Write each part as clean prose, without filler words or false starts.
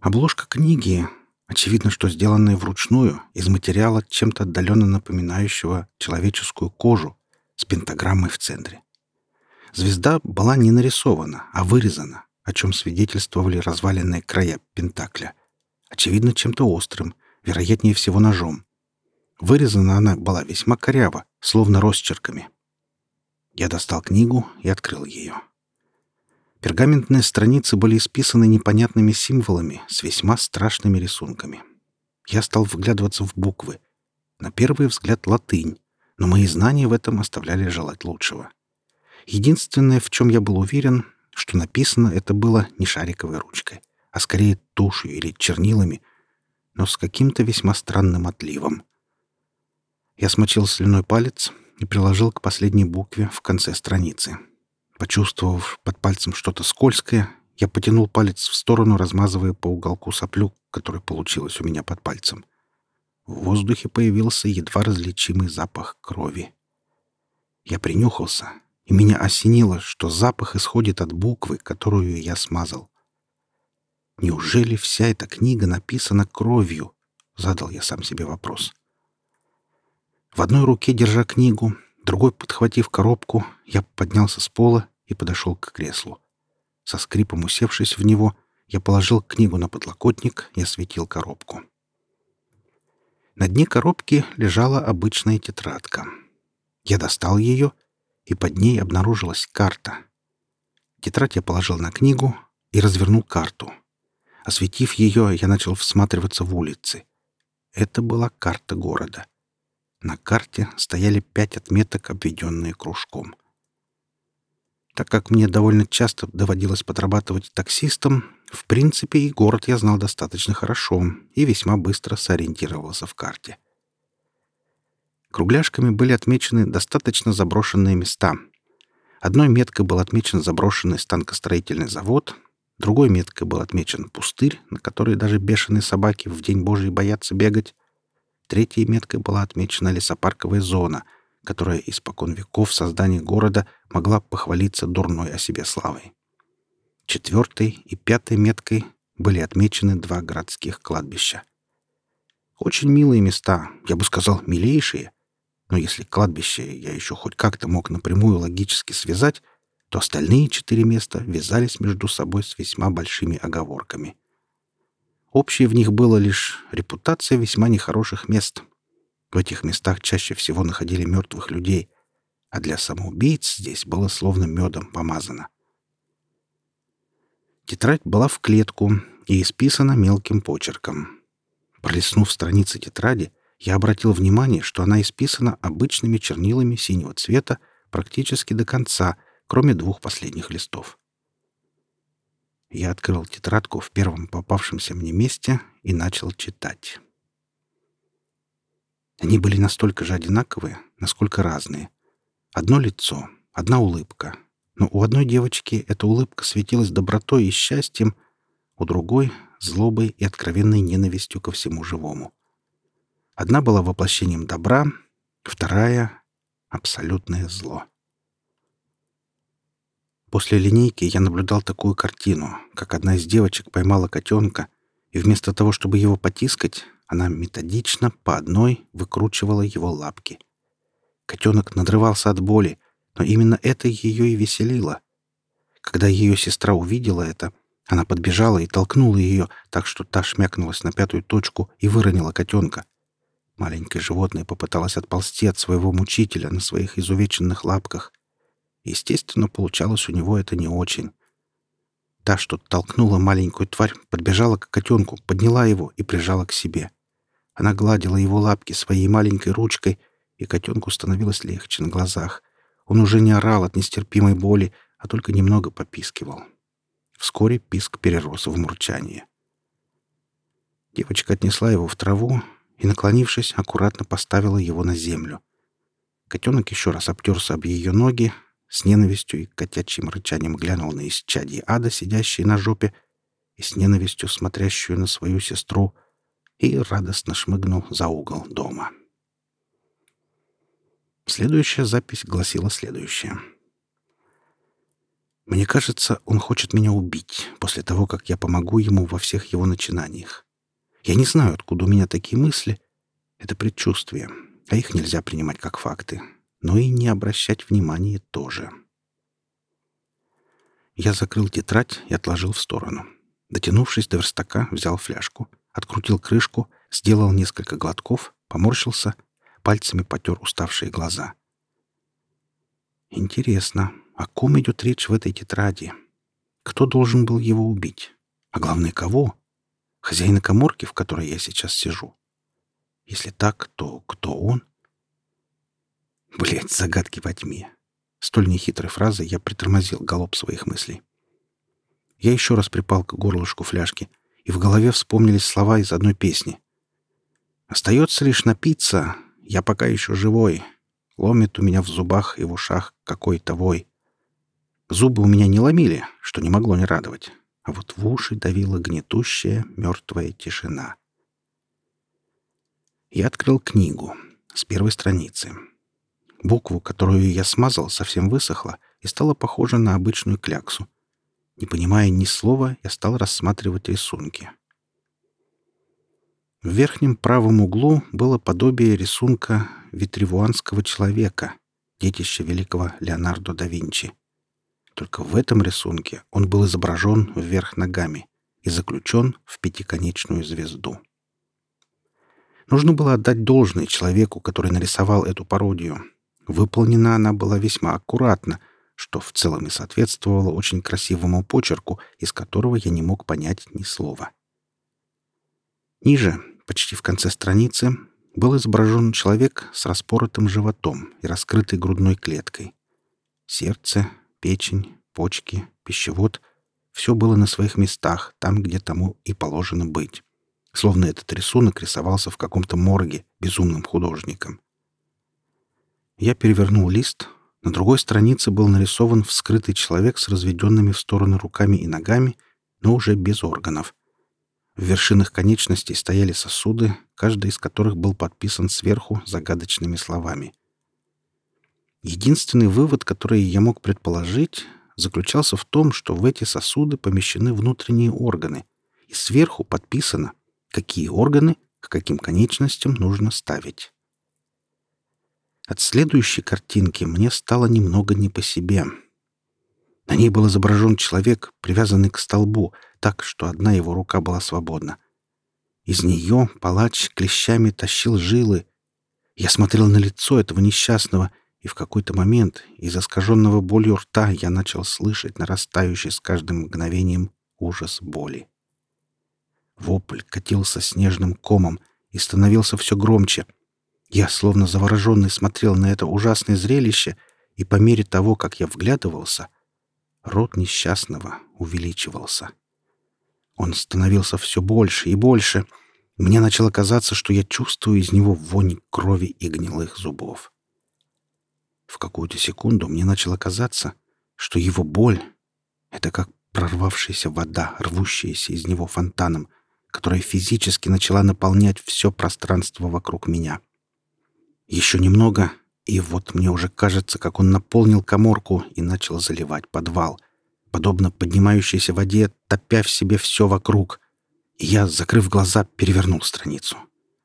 Обложка книги, очевидно, что сделанная вручную, из материала, чем-то отдаленно напоминающего человеческую кожу, с пентаграммой в центре. Звезда была не нарисована, а вырезана, о чем свидетельствовали разваленные края пентакля. Очевидно, чем-то острым, вероятнее всего ножом. Вырезана она была весьма коряво, словно росчерками. Я достал книгу и открыл ее. Пергаментные страницы были исписаны непонятными символами с весьма страшными рисунками. Я стал вглядываться в буквы. На первый взгляд латынь, но мои знания в этом оставляли желать лучшего. Единственное, в чем я был уверен, что написано это было не шариковой ручкой, а скорее тушью или чернилами, но с каким-то весьма странным отливом. Я смочил слюной палец и приложил к последней букве в конце страницы. Почувствовав под пальцем что-то скользкое, я потянул палец в сторону, размазывая по уголку соплю, которая получилась у меня под пальцем. В воздухе появился едва различимый запах крови. Я принюхался, и меня осенило, что запах исходит от буквы, которую я смазал. «Неужели вся эта книга написана кровью?» — задал я сам себе вопрос. В одной руке, держа книгу, другой, подхватив коробку, я поднялся с пола и подошел к креслу. Со скрипом усевшись в него, я положил книгу на подлокотник и осветил коробку. На дне коробки лежала обычная тетрадка. Я достал ее, и под ней обнаружилась карта. Тетрадь я положил на книгу и развернул карту. Осветив ее, я начал всматриваться в улицы. Это была карта города. На карте стояли 5 отметок, обведенные кружком. Так как мне довольно часто доводилось подрабатывать таксистом, в принципе, и город я знал достаточно хорошо и весьма быстро сориентировался в карте. Кругляшками были отмечены достаточно заброшенные места. Одной меткой был отмечен заброшенный станкостроительный завод, другой меткой был отмечен пустырь, на который даже бешеные собаки в день Божий боятся бегать. Третьей меткой была отмечена лесопарковая зона, которая испокон веков создания города могла похвалиться дурной о себе славой. Четвертой и пятой меткой были отмечены 2 городских кладбища. Очень милые места, я бы сказал, милейшие, но если кладбище я еще хоть как-то мог напрямую логически связать, то остальные 4 места вязались между собой с весьма большими оговорками. Общей в них была лишь репутация весьма нехороших мест. В этих местах чаще всего находили мертвых людей, а для самоубийц здесь было словно медом помазано. Тетрадь была в клетку и исписана мелким почерком. Пролистнув страницы тетради, я обратил внимание, что она исписана обычными чернилами синего цвета практически до конца, кроме 2 последних листов. Я открыл тетрадку в первом попавшемся мне месте и начал читать. Они были настолько же одинаковые, насколько разные. Одно лицо, одна улыбка. Но у одной девочки эта улыбка светилась добротой и счастьем, у другой — злобой и откровенной ненавистью ко всему живому. Одна была воплощением добра, вторая — абсолютное зло. После линейки я наблюдал такую картину, как одна из девочек поймала котенка, и вместо того, чтобы его потискать, она методично по одной выкручивала его лапки. Котенок надрывался от боли, но именно это ее и веселило. Когда ее сестра увидела это, она подбежала и толкнула ее, так что та шмякнулась на 5-ю точку и выронила котенка. Маленькое животное попыталось отползти от своего мучителя на своих изувеченных лапках. Естественно, получалось у него это не очень. Та, что толкнула маленькую тварь, подбежала к котенку, подняла его и прижала к себе. Она гладила его лапки своей маленькой ручкой, и котенку становилось легче на глазах. Он уже не орал от нестерпимой боли, а только немного попискивал. Вскоре писк перерос в мурчание. Девочка отнесла его в траву и, наклонившись, аккуратно поставила его на землю. Котенок еще раз обтерся об ее ноги, с ненавистью и котячьим рычанием глянул на исчадье ада, сидящее на жопе, и с ненавистью смотрящую на свою сестру, и радостно шмыгнул за угол дома. Следующая запись гласила следующее. Мне кажется, он хочет меня убить после того, как я помогу ему во всех его начинаниях. Я не знаю, откуда у меня такие мысли. Это предчувствие, а их нельзя принимать как факты. Но и не обращать внимания тоже. Я закрыл тетрадь и отложил в сторону. Дотянувшись до верстака, взял фляжку, открутил крышку, сделал несколько глотков, поморщился, пальцами потер уставшие глаза. Интересно, о ком идет речь в этой тетради? Кто должен был его убить? А главное, кого? Хозяина каморки, в которой я сейчас сижу? Если так, то кто он? Блять, загадки во тьме. Столь нехитрой фразой я притормозил галоп своих мыслей. Я еще раз припал к горлышку фляжки, и в голове вспомнились слова из одной песни. «Остается лишь напиться, я пока еще живой. Ломит у меня в зубах и в ушах какой-то вой. Зубы у меня не ломили, что не могло не радовать, а вот в уши давила гнетущая мертвая тишина». Я открыл книгу с первой страницы. Букву, которую я смазал, совсем высохла и стала похожа на обычную кляксу. Не понимая ни слова, я стал рассматривать рисунки. В верхнем правом углу было подобие рисунка витрувианского человека, детища великого Леонардо да Винчи. Только в этом рисунке он был изображен вверх ногами и заключен в пятиконечную звезду. Нужно было отдать должное человеку, который нарисовал эту пародию. Выполнена она была весьма аккуратно, что в целом и соответствовало очень красивому почерку, из которого я не мог понять ни слова. Ниже, почти в конце страницы, был изображен человек с распоротым животом и раскрытой грудной клеткой. Сердце, печень, почки, пищевод — все было на своих местах, там, где тому и положено быть. Словно этот рисунок рисовался в каком-то морге безумным художником. Я перевернул лист. На другой странице был нарисован вскрытый человек с разведенными в стороны руками и ногами, но уже без органов. В вершинах конечностей стояли сосуды, каждый из которых был подписан сверху загадочными словами. Единственный вывод, который я мог предположить, заключался в том, что в эти сосуды помещены внутренние органы, и сверху подписано, какие органы к каким конечностям нужно ставить. От следующей картинки мне стало немного не по себе. На ней был изображен человек, привязанный к столбу, так, что одна его рука была свободна. Из нее палач клещами тащил жилы. Я смотрел на лицо этого несчастного, и в какой-то момент из искаженного болью рта я начал слышать нарастающий с каждым мгновением ужас боли. Вопль катился снежным комом и становился все громче. Я, словно завороженный, смотрел на это ужасное зрелище, и по мере того, как я вглядывался, рот несчастного увеличивался. Он становился все больше и больше. Мне начало казаться, что я чувствую из него вонь крови и гнилых зубов. В какую-то секунду мне начало казаться, что его боль — это как прорвавшаяся вода, рвущаяся из него фонтаном, которая физически начала наполнять все пространство вокруг меня. Еще немного, и вот мне уже кажется, как он наполнил каморку и начал заливать подвал, подобно поднимающейся воде, топя в себе все вокруг. И я, закрыв глаза, перевернул страницу.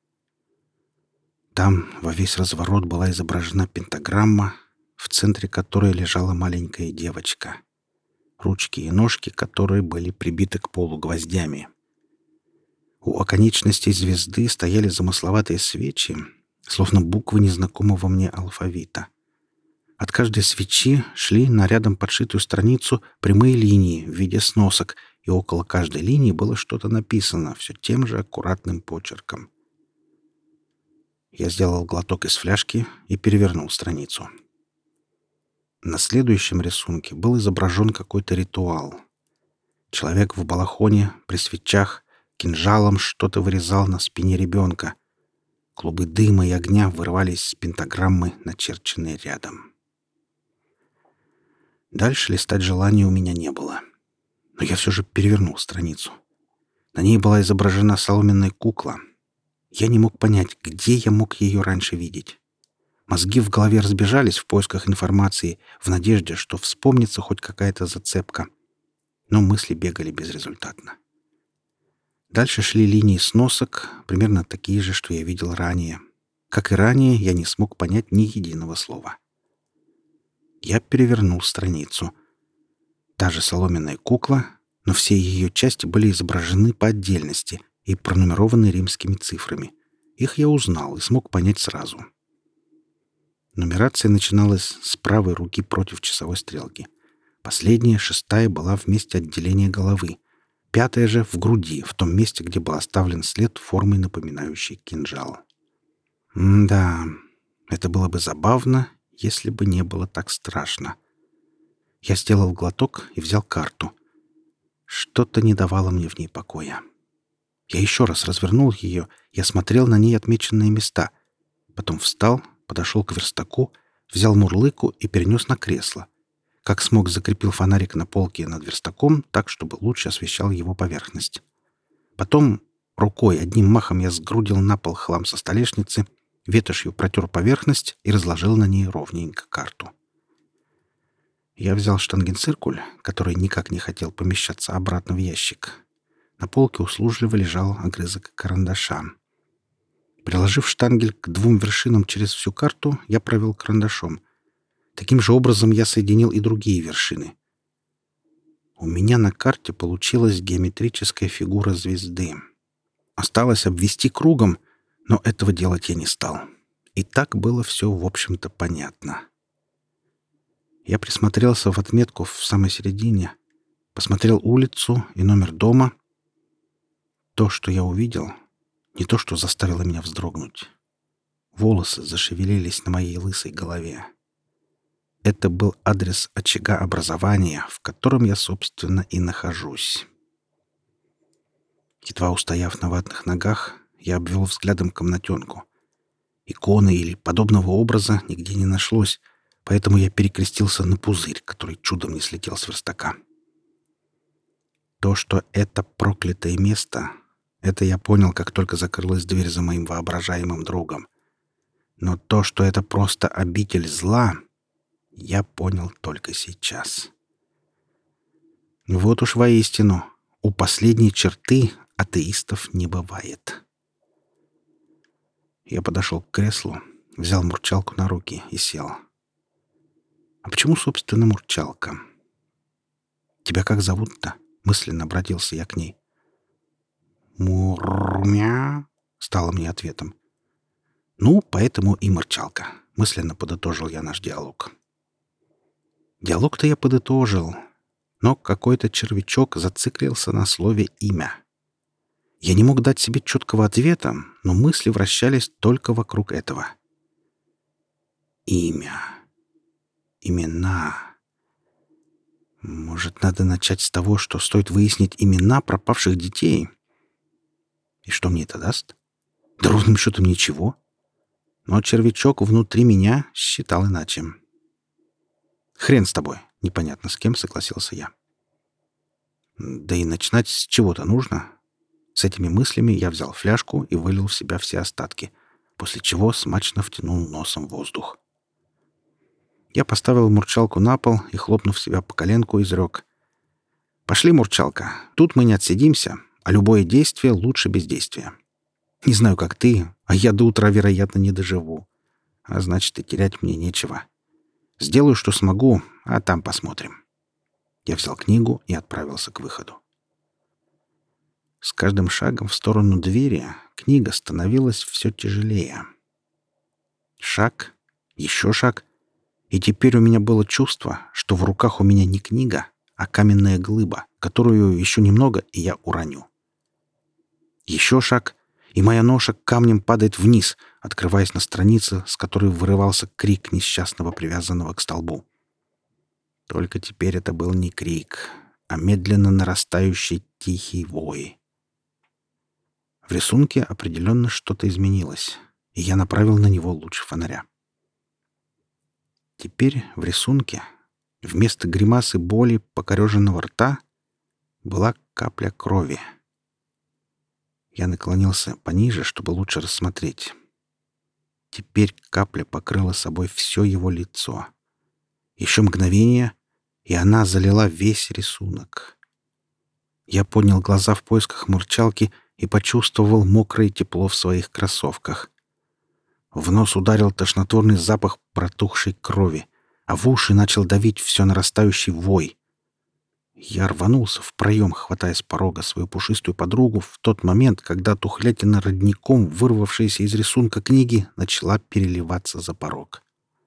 Там во весь разворот была изображена пентаграмма, в центре которой лежала маленькая девочка, ручки и ножки которой были прибиты к полу гвоздями. У оконечностей звезды стояли замысловатые свечи, словно буквы незнакомого мне алфавита. От каждой свечи шли на рядом подшитую страницу прямые линии в виде сносок, и около каждой линии было что-то написано все тем же аккуратным почерком. Я сделал глоток из фляжки и перевернул страницу. На следующем рисунке был изображен какой-то ритуал. Человек в балахоне, при свечах, кинжалом что-то вырезал на спине ребенка. Клубы дыма и огня вырывались с пентаграммы, начерченной рядом. Дальше листать желания у меня не было. Но я все же перевернул страницу. На ней была изображена соломенная кукла. Я не мог понять, где я мог ее раньше видеть. Мозги в голове разбежались в поисках информации, в надежде, что вспомнится хоть какая-то зацепка. Но мысли бегали безрезультатно. Дальше шли линии сносок, примерно такие же, что я видел ранее. Как и ранее, я не смог понять ни единого слова. Я перевернул страницу. Та же соломенная кукла, но все ее части были изображены по отдельности и пронумерованы римскими цифрами. Их я узнал и смог понять сразу. Нумерация начиналась с правой руки против часовой стрелки. Последняя, 6-я, была в месте отделения головы. 5-я же в груди, в том месте, где был оставлен след формой, напоминающей кинжал. Да, это было бы забавно, если бы не было так страшно. Я сделал глоток и взял карту. Что-то не давало мне в ней покоя. Я еще раз развернул ее и осмотрел на ней отмеченные места. Потом встал, подошел к верстаку, взял мурлыку и перенес на кресло. Как смог, закрепил фонарик на полке над верстаком так, чтобы лучше освещал его поверхность. Потом рукой одним махом я сгрудил на пол хлам со столешницы, ветошью протер поверхность и разложил на ней ровненько карту. Я взял штангенциркуль, который никак не хотел помещаться обратно в ящик. На полке услужливо лежал огрызок карандаша. Приложив штангель к 2 вершинам через всю карту, я провел карандашом. Таким же образом я соединил и другие вершины. У меня на карте получилась геометрическая фигура звезды. Осталось обвести кругом, но этого делать я не стал. И так было все, в общем-то, понятно. Я присмотрелся в отметку в самой середине, посмотрел улицу и номер дома. То, что я увидел, не то, что заставило меня вздрогнуть. Волосы зашевелились на моей лысой голове. Это был адрес очага образования, в котором я, собственно, и нахожусь. Едва устояв на ватных ногах, я обвел взглядом комнатенку. Иконы или подобного образа нигде не нашлось, поэтому я перекрестился на пузырь, который чудом не слетел с верстака. То, что это проклятое место, это я понял, как только закрылась дверь за моим воображаемым другом. Но то, что это просто обитель зла, я понял только сейчас. Вот уж воистину, у последней черты атеистов не бывает. Я подошел к креслу, взял мурчалку на руки и сел. А почему, собственно, мурчалка? Тебя как зовут-то? Мысленно обратился я к ней. «Мурмя», — стало мне ответом. «Ну, поэтому и мурчалка», — мысленно подытожил я наш диалог. Диалог-то я подытожил, но какой-то червячок зациклился на слове «имя». Я не мог дать себе четкого ответа, но мысли вращались только вокруг этого. Имя. Имена. Может, надо начать с того, что стоит выяснить имена пропавших детей? И что мне это даст? Да ровным счетом ничего. Но червячок внутри меня считал иначе. «Хрен с тобой», — непонятно с кем согласился я. Да и начинать с чего-то нужно. С этими мыслями я взял фляжку и вылил в себя все остатки, после чего смачно втянул носом воздух. Я поставил мурчалку на пол и, хлопнув себя по коленку, изрек: «Пошли, мурчалка, тут мы не отсидимся, а любое действие лучше бездействия. Не знаю, как ты, а я до утра, вероятно, не доживу. А значит, и терять мне нечего. Сделаю, что смогу, а там посмотрим». Я взял книгу и отправился к выходу. С каждым шагом в сторону двери книга становилась все тяжелее. Шаг, еще шаг, и теперь у меня было чувство, что в руках у меня не книга, а каменная глыба, которую еще немного, и я уроню. Еще шаг, и моя ноша камнем падает вниз, открываясь на странице, с которой вырывался крик несчастного, привязанного к столбу. Только теперь это был не крик, а медленно нарастающий тихий вой. В рисунке определенно что-то изменилось, и я направил на него луч фонаря. Теперь в рисунке вместо гримасы боли покореженного рта была капля крови. Я наклонился пониже, чтобы лучше рассмотреть. Теперь капля покрыла собой все его лицо. Еще мгновение, и она залила весь рисунок. Я поднял глаза в поисках мурчалки и почувствовал мокрое тепло в своих кроссовках. В нос ударил тошнотворный запах протухшей крови, а в уши начал давить все нарастающий вой. Я рванулся в проем, хватая с порога свою пушистую подругу в тот момент, когда тухлятина родником, вырвавшаяся из рисунка книги, начала переливаться за порог.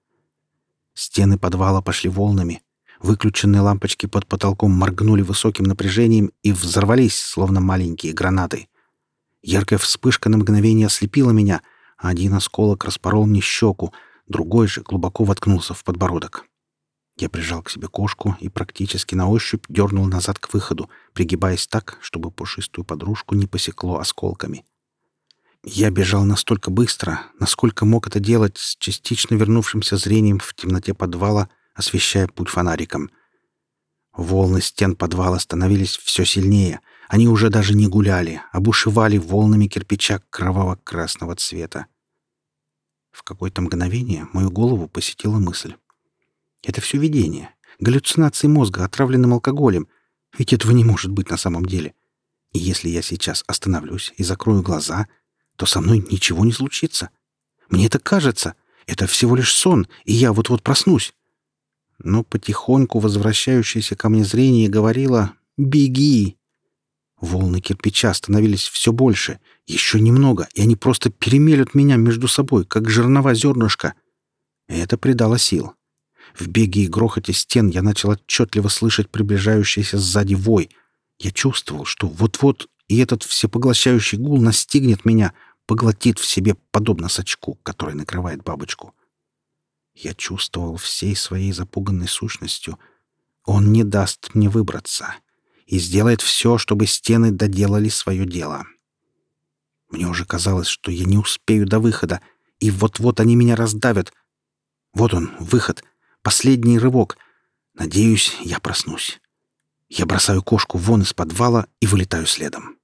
Стены подвала пошли волнами. Выключенные лампочки под потолком моргнули высоким напряжением и взорвались, словно маленькие гранаты. Яркая вспышка на мгновение ослепила меня, а один осколок распорол мне щеку, другой же глубоко воткнулся в подбородок. Я прижал к себе кошку и практически на ощупь дернул назад к выходу, пригибаясь так, чтобы пушистую подружку не посекло осколками. Я бежал настолько быстро, насколько мог это делать с частично вернувшимся зрением в темноте подвала, освещая путь фонариком. Волны стен подвала становились все сильнее. Они уже даже не гуляли, а бушевали волнами кирпича кроваво-красного цвета. В какое-то мгновение мою голову посетила мысль. Это все видение, галлюцинации мозга, отравленным алкоголем. Ведь этого не может быть на самом деле. И если я сейчас остановлюсь и закрою глаза, то со мной ничего не случится. Мне это кажется. Это всего лишь сон, и я вот-вот проснусь. Но потихоньку возвращающееся ко мне зрение говорило «Беги!». Волны кирпича становились все больше. Еще немного, и они просто перемелют меня между собой, как жернова зернышка. И это придало сил. В беге и грохоте стен я начал отчетливо слышать приближающийся сзади вой. Я чувствовал, что вот-вот и этот всепоглощающий гул настигнет меня, поглотит в себе, подобно сачку, который накрывает бабочку. Я чувствовал всей своей запуганной сущностью. Он не даст мне выбраться и сделает все, чтобы стены доделали свое дело. Мне уже казалось, что я не успею до выхода, и вот-вот они меня раздавят. Вот он, выход, последний рывок. Надеюсь, я проснусь. Я бросаю кошку вон из подвала и вылетаю следом.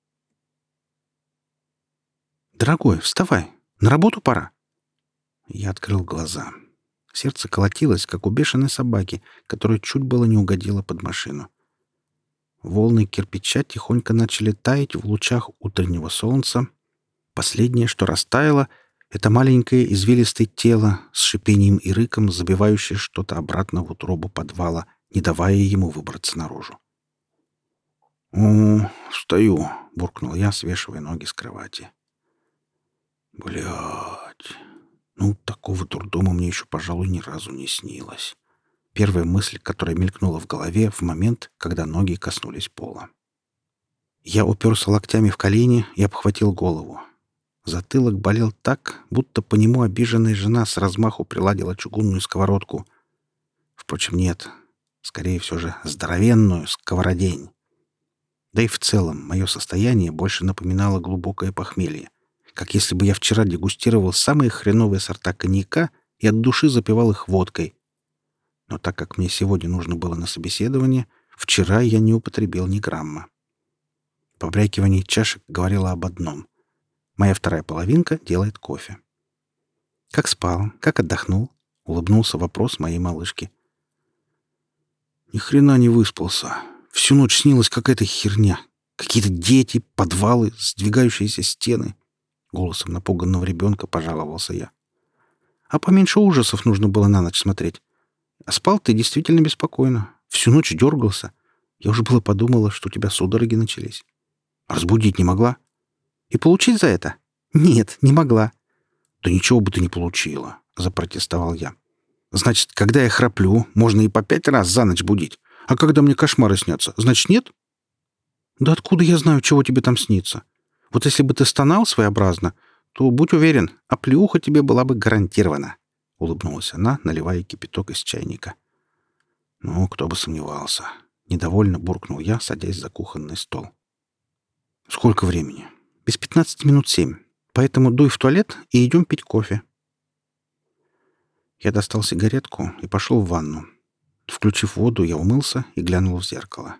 «Дорогой, вставай, на работу пора». Я открыл глаза. Сердце колотилось, как у бешеной собаки, которая чуть было не угодила под машину. Волны кирпича тихонько начали таять в лучах утреннего солнца. Последнее, что растаяло, — это маленькое извилистое тело с шипением и рыком, забивающее что-то обратно в утробу подвала, не давая ему выбраться наружу. «О, встаю!» — буркнул я, свешивая ноги с кровати. «Блядь! Ну, такого дурдома мне еще, пожалуй, ни разу не снилось». Первая мысль, которая мелькнула в голове в момент, когда ноги коснулись пола. Я уперся локтями в колени и обхватил голову. Затылок болел так, будто по нему обиженная жена с размаху приладила чугунную сковородку. Впрочем, нет. Скорее все же здоровенную сковородень. Да и в целом мое состояние больше напоминало глубокое похмелье, как если бы я вчера дегустировал самые хреновые сорта коньяка и от души запивал их водкой. Но так как мне сегодня нужно было на собеседование, вчера я не употребил ни грамма. Побрякивание чашек говорило об одном. Моя вторая половинка делает кофе. «Как спал? Как отдохнул?» — улыбнулся вопрос моей малышки. «Ни хрена не выспался. Всю ночь снилась какая-то херня. Какие-то дети, подвалы, сдвигающиеся стены». Голосом напуганного ребенка пожаловался я. «А поменьше ужасов нужно было на ночь смотреть. А спал ты действительно беспокойно. Всю ночь дергался. Я уже было подумала, что у тебя судороги начались. Разбудить не могла? И получить за это? Нет, не могла». «Да ничего бы ты не получила», — запротестовал я. «Значит, когда я храплю, можно и по 5 раз за ночь будить. А когда мне кошмары снятся, значит, нет?» «Да откуда я знаю, чего тебе там снится? Вот если бы ты стонал своеобразно, то, будь уверен, оплеуха тебе была бы гарантирована», — улыбнулась она, наливая кипяток из чайника. «Ну, кто бы сомневался». Недовольно буркнул я, садясь за кухонный стол. «Сколько времени?» «Без 15 минут 7. Поэтому дуй в туалет и идем пить кофе». Я достал сигаретку и пошел в ванну. Включив воду, я умылся и глянул в зеркало.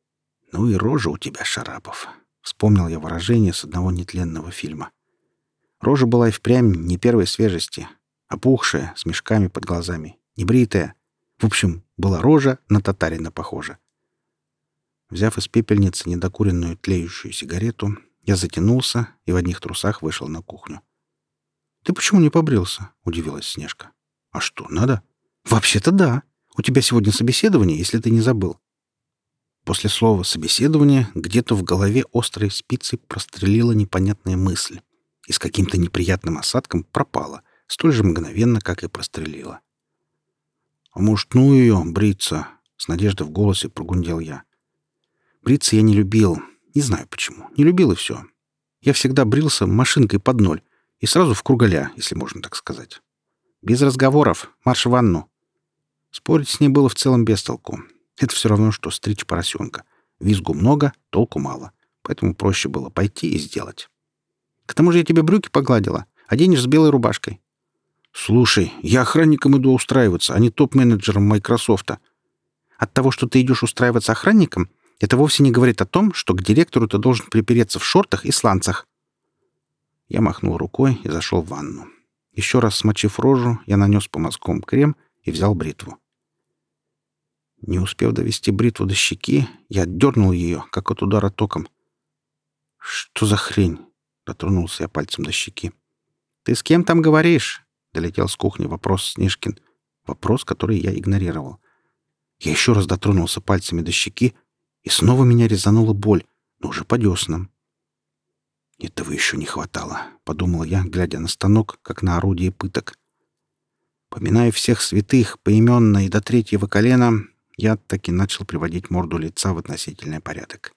«Ну и рожа у тебя, Шарапов», — вспомнил я выражение с одного нетленного фильма. Рожа была и впрямь не первой свежести, опухшая, с мешками под глазами, небритая. В общем, была рожа на татарина похожа. Взяв из пепельницы недокуренную тлеющую сигарету, я затянулся и в одних трусах вышел на кухню. «Ты почему не побрился?» — удивилась Снежка. «А что, надо?» «Вообще-то да. У тебя сегодня собеседование, если ты не забыл». После слова «собеседование» где-то в голове острой спицей прострелила непонятная мысль и с каким-то неприятным осадком пропала, столь же мгновенно, как и прострелила. «А может, ну ее, бриться?» — с надеждой в голосе прогундел я. Бриться я не любил. Не знаю почему. Не любил и все. Я всегда брился машинкой под ноль и сразу в круголя, если можно так сказать. Без разговоров. Марш в ванну. Спорить с ней было в целом без толку. Это все равно, что стричь поросенка. Визгу много, толку мало. Поэтому проще было пойти и сделать. К тому же я тебе брюки погладила. Оденешь с белой рубашкой. Слушай, я охранником иду устраиваться, а не топ-менеджером Майкрософта. От того, что ты идешь устраиваться охранником, это вовсе не говорит о том, что к директору ты должен припереться в шортах и сланцах. Я махнул рукой и зашел в ванну. Еще раз смочив рожу, я нанес по мазкам крем и взял бритву. Не успев довести бритву до щеки, я отдернул ее, как от удара током. «Что за хрень?» — дотронулся я пальцем до щеки. «Ты с кем там говоришь?» — долетел с кухни вопрос Снежкин. Вопрос, который я игнорировал. Я еще раз дотронулся пальцами до щеки, и снова меня резанула боль, но уже по деснам. «Этого еще не хватало», — подумал я, глядя на станок, как на орудие пыток. Поминая всех святых поименно и до третьего колена, я таки начал приводить морду лица в относительный порядок.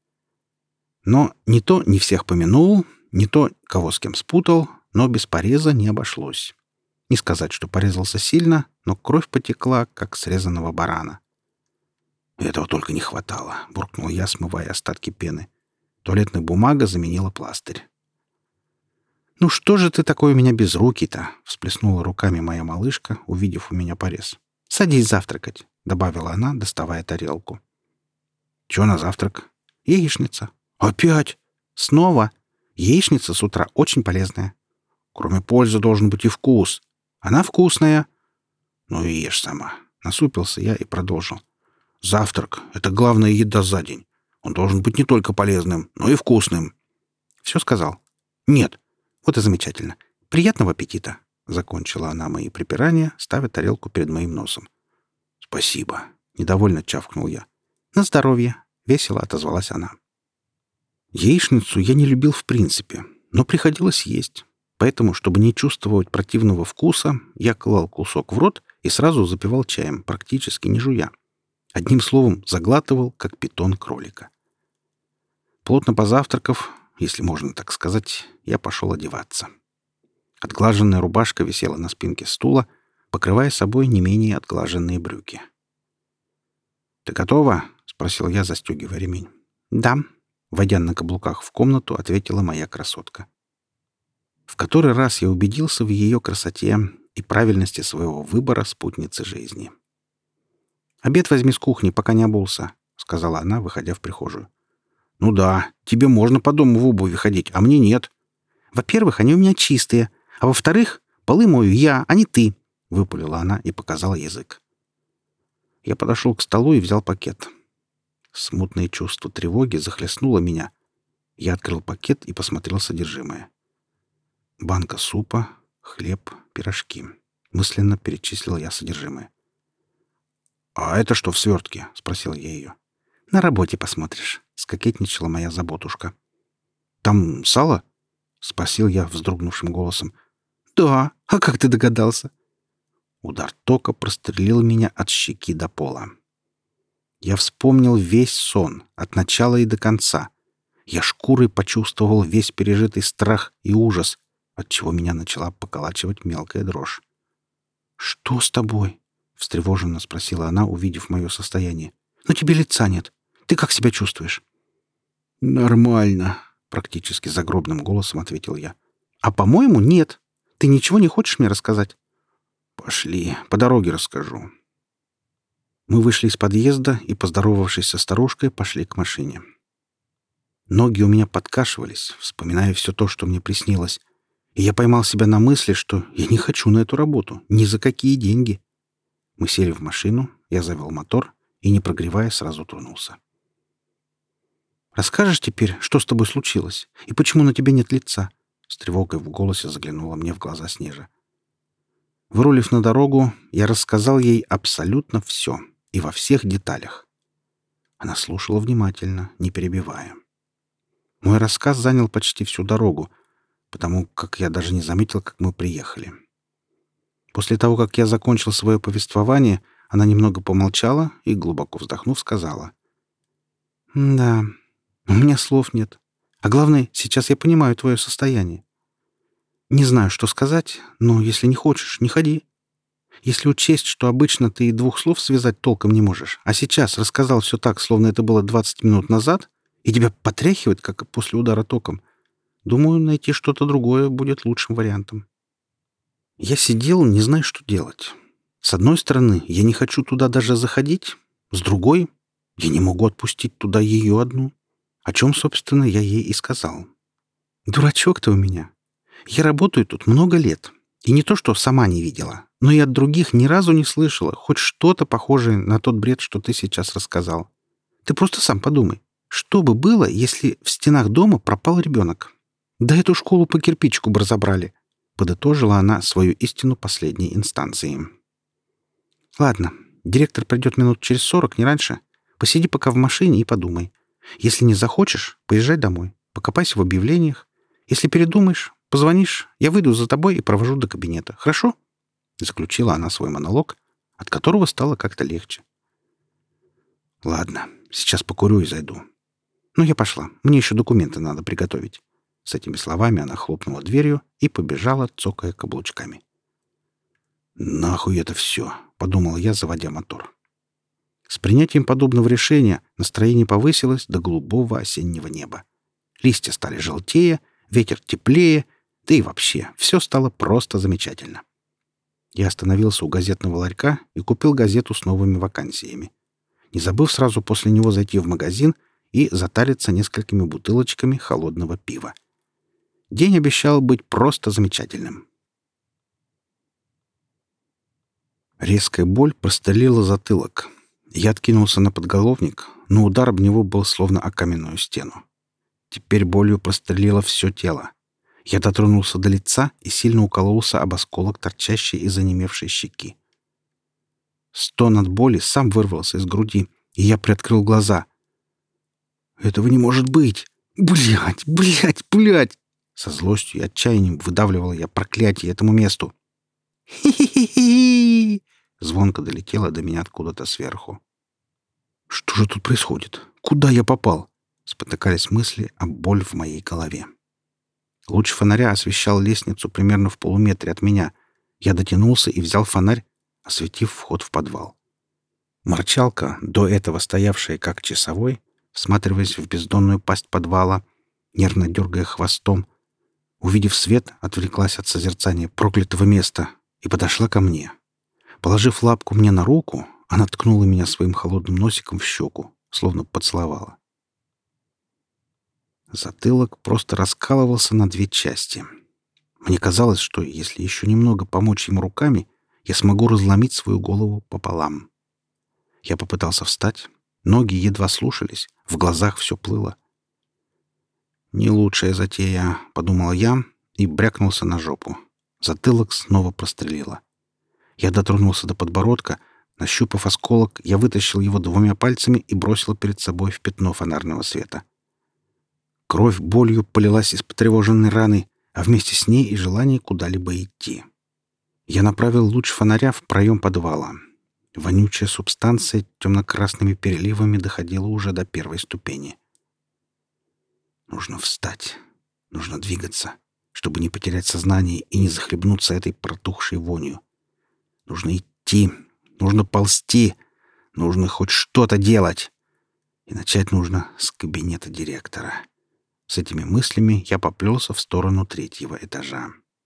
Но не то не всех помянул, не то кого с кем спутал, но без пореза не обошлось. Не сказать, что порезался сильно, но кровь потекла, как срезанного барана. «Этого только не хватало», — буркнул я, смывая остатки пены. Туалетная бумага заменила пластырь. «Ну что же ты такой у меня безрукий-то?» — всплеснула руками моя малышка, увидев у меня порез. «Садись завтракать», — добавила она, доставая тарелку. «Чего на завтрак?» «Яичница». «Опять?» «Снова. Яичница с утра очень полезная». «Кроме пользы должен быть и вкус. Она вкусная». «Ну и ешь сама». Насупился я и продолжил. «Завтрак — это главная еда за день. Он должен быть не только полезным, но и вкусным». «Все сказал?» «Нет». «Вот и замечательно. Приятного аппетита!» — закончила она мои припирания, ставя тарелку перед моим носом. «Спасибо!» — недовольно чавкнул я. «На здоровье!» — весело отозвалась она. Яичницу я не любил в принципе, но приходилось есть. Поэтому, чтобы не чувствовать противного вкуса, я клал кусок в рот и сразу запивал чаем, практически не жуя. Одним словом, заглатывал, как питон кролика. Плотно позавтракав, если можно так сказать, я пошел одеваться. Отглаженная рубашка висела на спинке стула, покрывая собой не менее отглаженные брюки. «Ты готова?» — спросил я, застегивая ремень. «Да», — войдя на каблуках в комнату, ответила моя красотка. В который раз я убедился в ее красоте и правильности своего выбора спутницы жизни. «Обед возьми с кухни, пока не обулся», — сказала она, выходя в прихожую. «Ну да, тебе можно по дому в обуви ходить, а мне нет». «Во-первых, они у меня чистые, а во-вторых, полы мою я, а не ты», — выпалила она и показала язык. Я подошел к столу и взял пакет. Смутное чувство тревоги захлестнуло меня. Я открыл пакет и посмотрел содержимое. Банка супа, хлеб, пирожки. Мысленно перечислил я содержимое. «А это что в свертке?» — спросил я ее. «На работе посмотришь», — скокетничала моя заботушка. «Там сало?» — спросил я вздрогнувшим голосом. «Да, а как ты догадался?» Удар тока прострелил меня от щеки до пола. Я вспомнил весь сон, от начала и до конца. Я шкурой почувствовал весь пережитый страх и ужас, отчего меня начала поколачивать мелкая дрожь. «Что с тобой?» — встревоженно спросила она, увидев мое состояние. «Но тебе лица нет. Ты как себя чувствуешь?» «Нормально», — практически загробным голосом ответил я. «А, по-моему, нет. Ты ничего не хочешь мне рассказать?» «Пошли, по дороге расскажу». Мы вышли из подъезда и, поздоровавшись со старушкой, пошли к машине. Ноги у меня подкашивались, вспоминая все то, что мне приснилось. И я поймал себя на мысли, что я не хочу на эту работу, ни за какие деньги. Мы сели в машину, я завел мотор и, не прогревая, сразу тронулся. «Расскажешь теперь, что с тобой случилось и почему на тебе нет лица?» С тревогой в голосе заглянула мне в глаза Снежа. Вырулив на дорогу, я рассказал ей абсолютно все и во всех деталях. Она слушала внимательно, не перебивая. Мой рассказ занял почти всю дорогу, потому как я даже не заметил, как мы приехали. После того, как я закончил свое повествование, она немного помолчала и, глубоко вздохнув, сказала: «Да, у меня слов нет. А главное, сейчас я понимаю твое состояние. Не знаю, что сказать, но если не хочешь, не ходи. Если учесть, что обычно ты и двух слов связать толком не можешь, а сейчас рассказал все так, словно это было 20 минут назад, и тебя потряхивает, как после удара током, думаю, найти что-то другое будет лучшим вариантом». Я сидел, не зная, что делать. С одной стороны, я не хочу туда даже заходить, с другой, я не могу отпустить туда ее одну, о чем, собственно, я ей и сказал. «Дурачок ты у меня. Я работаю тут много лет, и не то что сама не видела, но и от других ни разу не слышала хоть что-то похожее на тот бред, что ты сейчас рассказал. Ты просто сам подумай, что бы было, если в стенах дома пропал ребенок? Да эту школу по кирпичику бы разобрали», — подытожила она свою истину последней инстанции. «Ладно, директор придет минут через 40, не раньше. Посиди пока в машине и подумай. Если не захочешь, поезжай домой, покопайся в объявлениях. Если передумаешь, позвонишь, я выйду за тобой и провожу до кабинета. Хорошо?» Заключила она свой монолог, от которого стало как-то легче. «Ладно, сейчас покурю и зайду. Ну, я пошла. Мне еще документы надо приготовить». С этими словами она хлопнула дверью и побежала, цокая каблучками. «Нахуй это все?» — подумал я, заводя мотор. С принятием подобного решения настроение повысилось до голубого осеннего неба. Листья стали желтее, ветер теплее, да и вообще все стало просто замечательно. Я остановился у газетного ларька и купил газету с новыми вакансиями, не забыв сразу после него зайти в магазин и затариться несколькими бутылочками холодного пива. День обещал быть просто замечательным. Резкая боль прострелила затылок. Я откинулся на подголовник, но удар об него был словно о каменную стену. Теперь болью прострелило все тело. Я дотронулся до лица и сильно укололся об осколок, торчащий из онемевшей щеки. Стон от боли сам вырвался из груди, и я приоткрыл глаза. «Этого не может быть! Блядь, блядь, блядь!» Со злостью и отчаянием выдавливал я проклятие этому месту. «Хи-хи-хи!» Звонко долетело до меня откуда-то сверху. «Что же тут происходит? Куда я попал?» Спотыкались мысли о боль в моей голове. Луч фонаря освещал лестницу примерно в полуметре от меня. Я дотянулся и взял фонарь, осветив вход в подвал. Морчалка, до этого стоявшая как часовой, всматриваясь в бездонную пасть подвала, нервно дергая хвостом, увидев свет, отвлеклась от созерцания проклятого места и подошла ко мне. Положив лапку мне на руку, она ткнула меня своим холодным носиком в щеку, словно поцеловала. Затылок просто раскалывался на две части. Мне казалось, что если еще немного помочь ему руками, я смогу разломить свою голову пополам. Я попытался встать, ноги едва слушались, в глазах все плыло. «Не лучшая затея», — подумал я и брякнулся на жопу. Затылок снова прострелило. Я дотронулся до подбородка. Нащупав осколок, я вытащил его двумя пальцами и бросил перед собой в пятно фонарного света. Кровь болью полилась из потревоженной раны, а вместе с ней и желание куда-либо идти. Я направил луч фонаря в проем подвала. Вонючая субстанция темно-красными переливами доходила уже до первой ступени. Нужно встать, нужно двигаться, чтобы не потерять сознание и не захлебнуться этой протухшей вонью. Нужно идти, нужно ползти, нужно хоть что-то делать. И начать нужно с кабинета директора. С этими мыслями я поплелся в сторону 3-го этажа.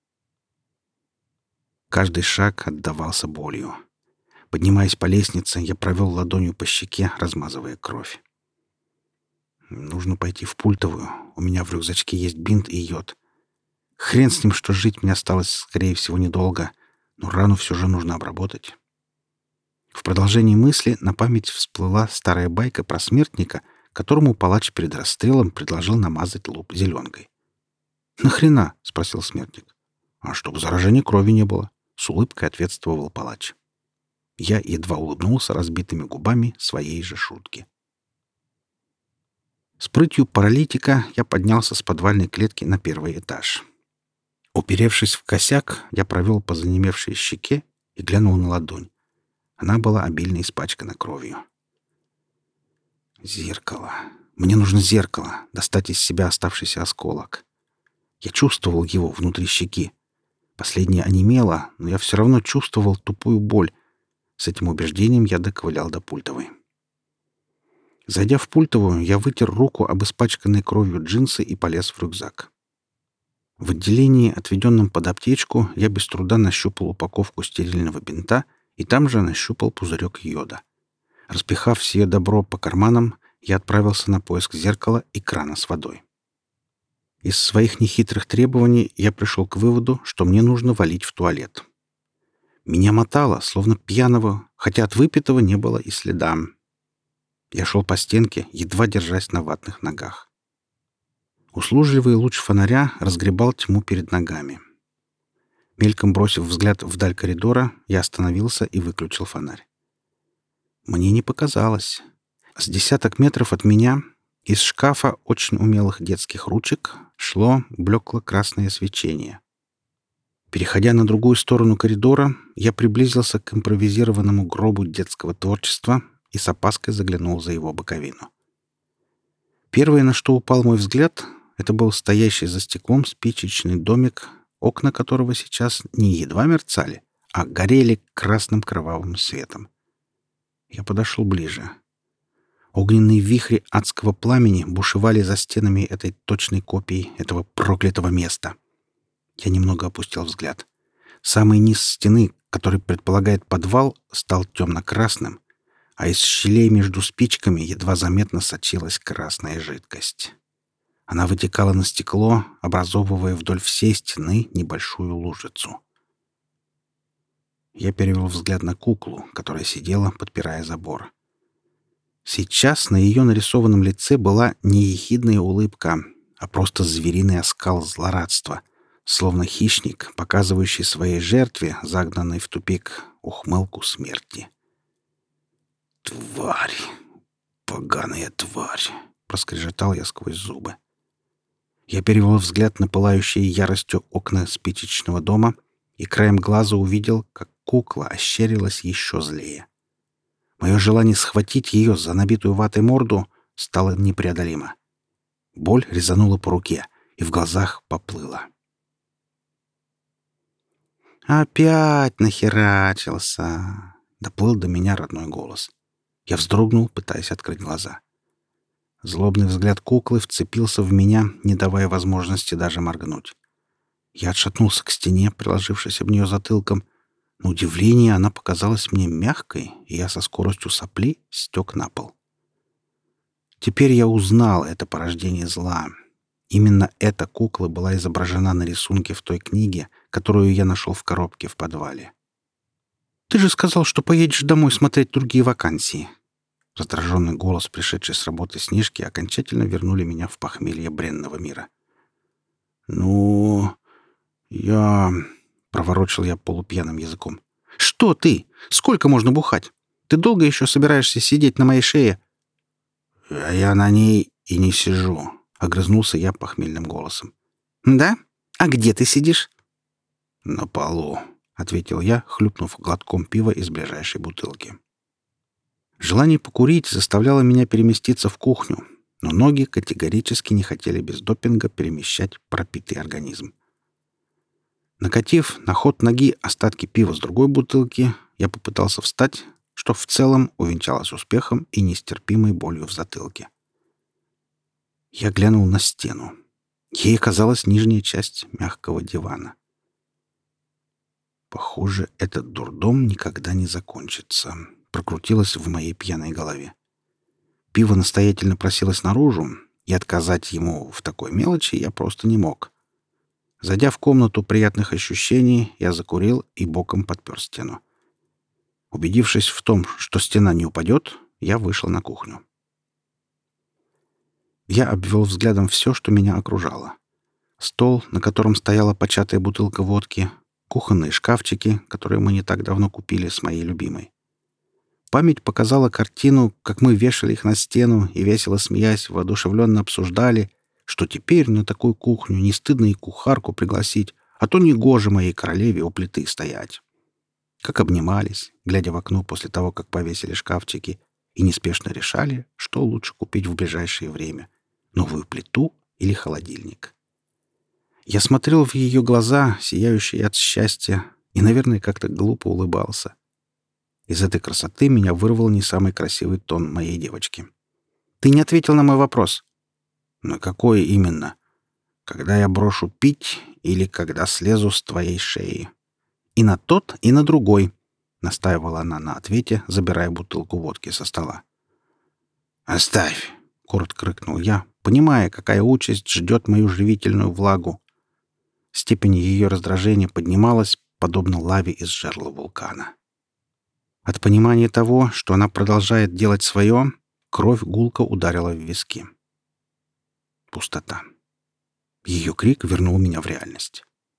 Каждый шаг отдавался болью. Поднимаясь по лестнице, я провел ладонью по щеке, размазывая кровь. Нужно пойти в пультовую. У меня в рюкзачке есть бинт и йод. Хрен с ним, что жить мне осталось, скорее всего, недолго, но рану все же нужно обработать. В продолжении мысли на память всплыла старая байка про смертника, которому палач перед расстрелом предложил намазать лоб зеленкой. «Нахрена?» — спросил смертник. «А чтобы заражения крови не было», — с улыбкой ответствовал палач. Я едва улыбнулся разбитыми губами своей же шутки. С прытью паралитика я поднялся с подвальной клетки на первый этаж. Уперевшись в косяк, я провел по занемевшей щеке и глянул на ладонь. Она была обильно испачкана кровью. Зеркало. Мне нужно зеркало, достать из себя оставшийся осколок. Я чувствовал его внутри щеки. Последнее онемело, но я все равно чувствовал тупую боль. С этим убеждением я доковылял до пультовой. Зайдя в пультовую, я вытер руку об испачканной кровью джинсы и полез в рюкзак. В отделении, отведенном под аптечку, я без труда нащупал упаковку стерильного бинта и там же нащупал пузырек йода. Распихав все добро по карманам, я отправился на поиск зеркала и крана с водой. Из своих нехитрых требований я пришел к выводу, что мне нужно валить в туалет. Меня мотало, словно пьяного, хотя от выпитого не было и следа. Я шел по стенке, едва держась на ватных ногах. Услужливый луч фонаря разгребал тьму перед ногами. Мельком бросив взгляд вдаль коридора, я остановился и выключил фонарь. Мне не показалось. С десяток метров от меня из шкафа очень умелых детских ручек шло блекло-красное свечение. Переходя на другую сторону коридора, я приблизился к импровизированному гробу детского творчества и с опаской заглянул за его боковину. Первое, на что упал мой взгляд, это был стоящий за стеклом спичечный домик, окна которого сейчас не едва мерцали, а горели красным кровавым светом. Я подошел ближе. Огненные вихри адского пламени бушевали за стенами этой точной копии этого проклятого места. Я немного опустил взгляд. Самый низ стены, который предполагает подвал, стал темно-красным, а из щелей между спичками едва заметно сочилась красная жидкость. Она вытекала на стекло, образовывая вдоль всей стены небольшую лужицу. Я перевел взгляд на куклу, которая сидела, подпирая забор. Сейчас на ее нарисованном лице была не ехидная улыбка, а просто звериный оскал злорадства, словно хищник, показывающий своей жертве, загнанной в тупик, ухмылку смерти. «Тварь! Поганая тварь!» — проскрежетал я сквозь зубы. Я перевел взгляд на пылающие яростью окна спичечного дома и краем глаза увидел, как кукла ощерилась еще злее. Мое желание схватить ее за набитую ватой морду стало непреодолимо. Боль резанула по руке, и в глазах поплыла. «Опять нахерачился!» — доплыл до меня родной голос. Я вздрогнул, пытаясь открыть глаза. Злобный взгляд куклы вцепился в меня, не давая возможности даже моргнуть. Я отшатнулся к стене, приложившись об нее затылком. На удивление она показалась мне мягкой, и я со скоростью сопли стек на пол. Теперь я узнал это порождение зла. Именно эта кукла была изображена на рисунке в той книге, которую я нашел в коробке в подвале. «Ты же сказал, что поедешь домой смотреть другие вакансии». Раздраженный голос, пришедший с работы Снежки, окончательно вернули меня в похмелье бренного мира. «Ну, я...» — проворочил я полупьяным языком. «Что ты? Сколько можно бухать? Ты долго еще собираешься сидеть на моей шее?» «А я на ней и не сижу», — огрызнулся я похмельным голосом. «Да? А где ты сидишь?» «На полу», — ответил я, хлюпнув глотком пива из ближайшей бутылки. Желание покурить заставляло меня переместиться в кухню, но ноги категорически не хотели без допинга перемещать пропитый организм. Накатив на ход ноги остатки пива с другой бутылки, я попытался встать, что в целом увенчалось успехом и нестерпимой болью в затылке. Я глянул на стену. Ей казалась нижняя часть мягкого дивана. Похоже, этот дурдом никогда не закончится, прокрутилось в моей пьяной голове. Пиво настоятельно просилось наружу, и отказать ему в такой мелочи я просто не мог. Зайдя в комнату приятных ощущений, я закурил и боком подпер стену. Убедившись в том, что стена не упадет, я вышел на кухню. Я обвел взглядом все, что меня окружало. Стол, на котором стояла початая бутылка водки, кухонные шкафчики, которые мы не так давно купили с моей любимой. Память показала картину, как мы вешали их на стену и, весело смеясь, воодушевленно обсуждали, что теперь на такую кухню не стыдно и кухарку пригласить, а то негоже моей королеве у плиты стоять. Как обнимались, глядя в окно после того, как повесили шкафчики, и неспешно решали, что лучше купить в ближайшее время — новую плиту или холодильник. Я смотрел в ее глаза, сияющие от счастья, и, наверное, как-то глупо улыбался. Из этой красоты меня вырвал не самый красивый тон моей девочки. «Ты не ответил на мой вопрос». «На какой именно? Когда я брошу пить или когда слезу с твоей шеи?» «И на тот, и на другой», — настаивала она на ответе, забирая бутылку водки со стола. «Оставь!» — коротко рыкнул я, понимая, какая участь ждет мою живительную влагу. Степень ее раздражения поднималась, подобно лаве из жерла вулкана. От понимания того, что она продолжает делать свое, кровь гулко ударила в виски. Пустота. Ее крик вернул меня в реальность.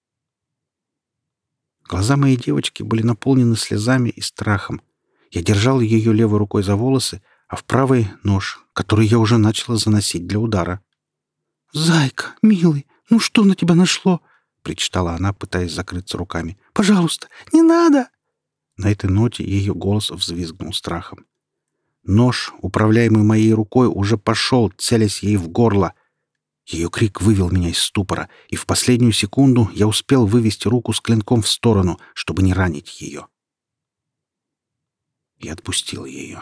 Глаза моей девочки были наполнены слезами и страхом. Я держал ее левой рукой за волосы, а в правой — нож, который я уже начала заносить для удара. «Зайка, милый, ну что на тебя нашло?» — причитала она, пытаясь закрыться руками. «Пожалуйста, не надо!» На этой ноте ее голос взвизгнул страхом. Нож, управляемый моей рукой, уже пошел, целясь ей в горло. Ее крик вывел меня из ступора, и в последнюю секунду я успел вывести руку с клинком в сторону, чтобы не ранить ее. Я отпустил ее.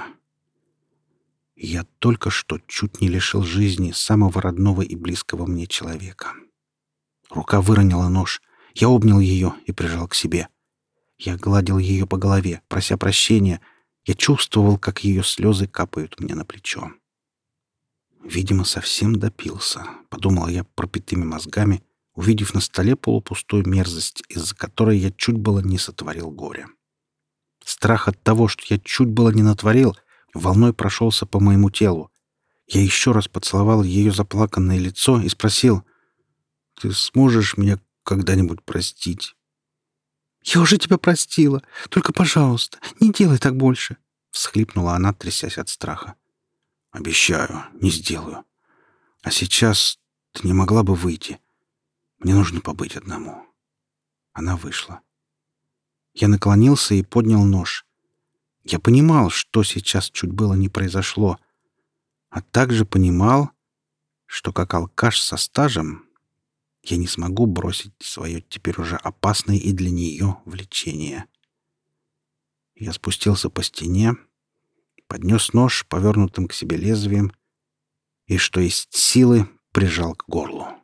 Я только что чуть не лишил жизни самого родного и близкого мне человека. Рука выронила нож. Я обнял ее и прижал к себе. Я гладил ее по голове, прося прощения. Я чувствовал, как ее слезы капают мне на плечо. «Видимо, совсем допился», — подумал я пропитыми мозгами, увидев на столе полупустую мерзость, из-за которой я чуть было не сотворил горе. Страх от того, что я чуть было не натворил, волной прошелся по моему телу. Я еще раз поцеловал ее заплаканное лицо и спросил: «Ты сможешь меня когда-нибудь простить?» «Я уже тебя простила. Только, пожалуйста, не делай так больше», — всхлипнула она, трясясь от страха. «Обещаю, не сделаю. А сейчас ты не могла бы выйти? Мне нужно побыть одному». Она вышла. Я наклонился и поднял нож. Я понимал, что сейчас чуть было не произошло, а также понимал, что как алкаш со стажем я не смогу бросить свое теперь уже опасное и для нее влечение. Я спустился по стене, поднес нож повернутым к себе лезвием и, что есть силы, прижал к горлу.